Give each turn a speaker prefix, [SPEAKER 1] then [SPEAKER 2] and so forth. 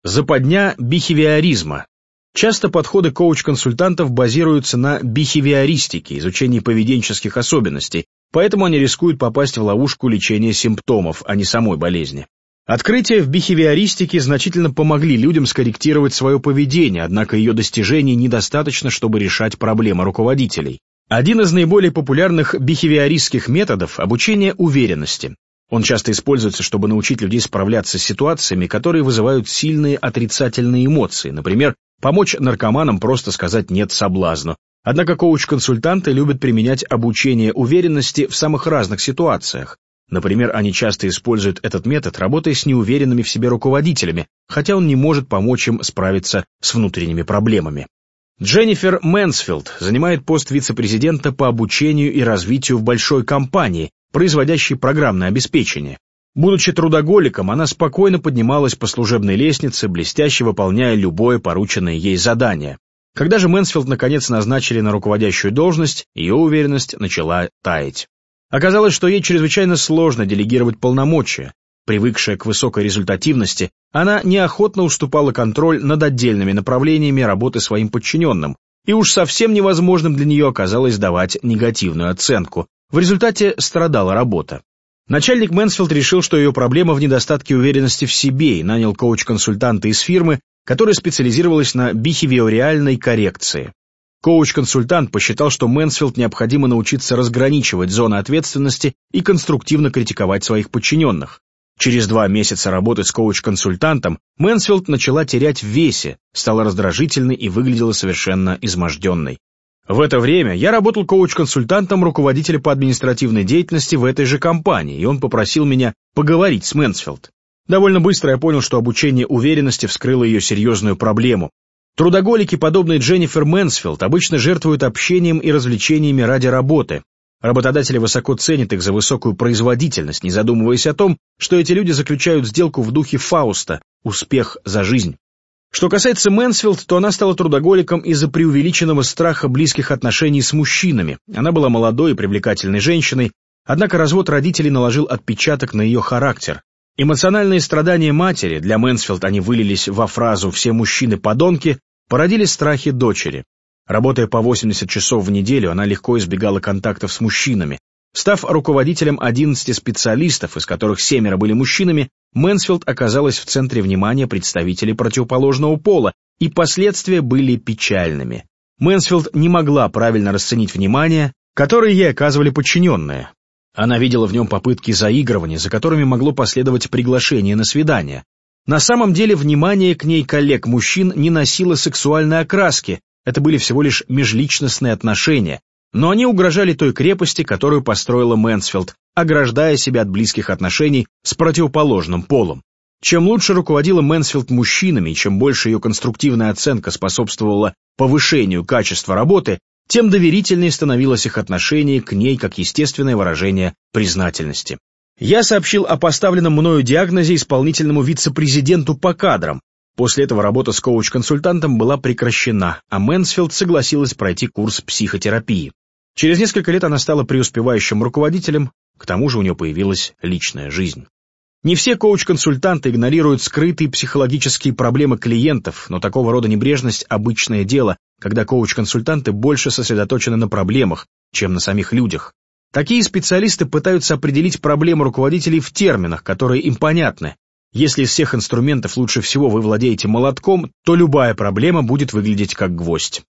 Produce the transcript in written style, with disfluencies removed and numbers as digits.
[SPEAKER 1] Западня бихевиоризма. Часто подходы коуч-консультантов базируются на бихевиористике, изучении поведенческих особенностей, поэтому они рискуют попасть в ловушку лечения симптомов, а не самой болезни. Открытия в бихевиористике значительно помогли людям скорректировать свое поведение, однако ее достижений недостаточно, чтобы решать проблемы руководителей. Один из наиболее популярных бихевиористских методов – обучение уверенности. Он часто используется, чтобы научить людей справляться с ситуациями, которые вызывают сильные отрицательные эмоции, например, помочь наркоманам просто сказать «нет» соблазну. Однако коуч-консультанты любят применять обучение уверенности в самых разных ситуациях. Например, они часто используют этот метод, работая с неуверенными в себе руководителями, хотя он не может помочь им справиться с внутренними проблемами. Дженнифер Мэнсфилд занимает пост вице-президента по обучению и развитию в большой компании, производящей программное обеспечение. Будучи трудоголиком, она спокойно поднималась по служебной лестнице, блестяще выполняя любое порученное ей задание. Когда же Мэнсфилд наконец назначили на руководящую должность, ее уверенность начала таять. Оказалось, что ей чрезвычайно сложно делегировать полномочия. Привыкшая к высокой результативности, она неохотно уступала контроль над отдельными направлениями работы своим подчиненным, и уж совсем невозможным для нее оказалось давать негативную оценку. В результате страдала работа. Начальник Мэнсфилд решил, что ее проблема в недостатке уверенности в себе, и нанял коуч-консультанта из фирмы, которая специализировалась на бихевиориальной коррекции. Коуч-консультант посчитал, что Мэнсфилд необходимо научиться разграничивать зоны ответственности и конструктивно критиковать своих подчиненных. Через 2 месяца работы с коуч-консультантом Мэнсфилд начала терять в весе, стала раздражительной и выглядела совершенно изможденной. В это время я работал коуч-консультантом руководителя по административной деятельности в этой же компании, и он попросил меня поговорить с Мэнсфилд. Довольно быстро я понял, что обучение уверенности вскрыло ее серьезную проблему. Трудоголики, подобные Дженнифер Мэнсфилд, обычно жертвуют общением и развлечениями ради работы. Работодатели высоко ценят их за высокую производительность, не задумываясь о том, что эти люди заключают сделку в духе Фауста «успех за жизнь». Что касается Мэнсфилд, то она стала трудоголиком из-за преувеличенного страха близких отношений с мужчинами. Она была молодой и привлекательной женщиной, однако развод родителей наложил отпечаток на ее характер. Эмоциональные страдания матери, для Мэнсфилд они вылились во фразу «все мужчины подонки», породили страхи дочери. Работая по 80 часов в неделю, она легко избегала контактов с мужчинами. Став руководителем 11 специалистов, из которых 7 были мужчинами, Мэнсфилд оказалась в центре внимания представителей противоположного пола, и последствия были печальными. Мэнсфилд не могла правильно расценить внимание, которое ей оказывали подчиненные. Она видела в нем попытки заигрывания, за которыми могло последовать приглашение на свидание. На самом деле внимание к ней коллег-мужчин не носило сексуальной окраски, это были всего лишь межличностные отношения, но они угрожали той крепости, которую построила Мэнсфилд, ограждая себя от близких отношений с противоположным полом. Чем лучше руководила Мэнсфилд мужчинами, и чем больше ее конструктивная оценка способствовала повышению качества работы, тем доверительнее становилось их отношение к ней как естественное выражение признательности. Я сообщил о поставленном мною диагнозе исполнительному вице-президенту по кадрам. После этого работа с коуч-консультантом была прекращена, а Мэнсфилд согласилась пройти курс психотерапии. Через несколько лет она стала преуспевающим руководителем, к тому же у нее появилась личная жизнь. Не все коуч-консультанты игнорируют скрытые психологические проблемы клиентов, но такого рода небрежность – обычное дело, когда коуч-консультанты больше сосредоточены на проблемах, чем на самих людях. Такие специалисты пытаются определить проблемы руководителей в терминах, которые им понятны. Если из всех инструментов лучше всего вы владеете молотком, то любая проблема будет выглядеть как гвоздь.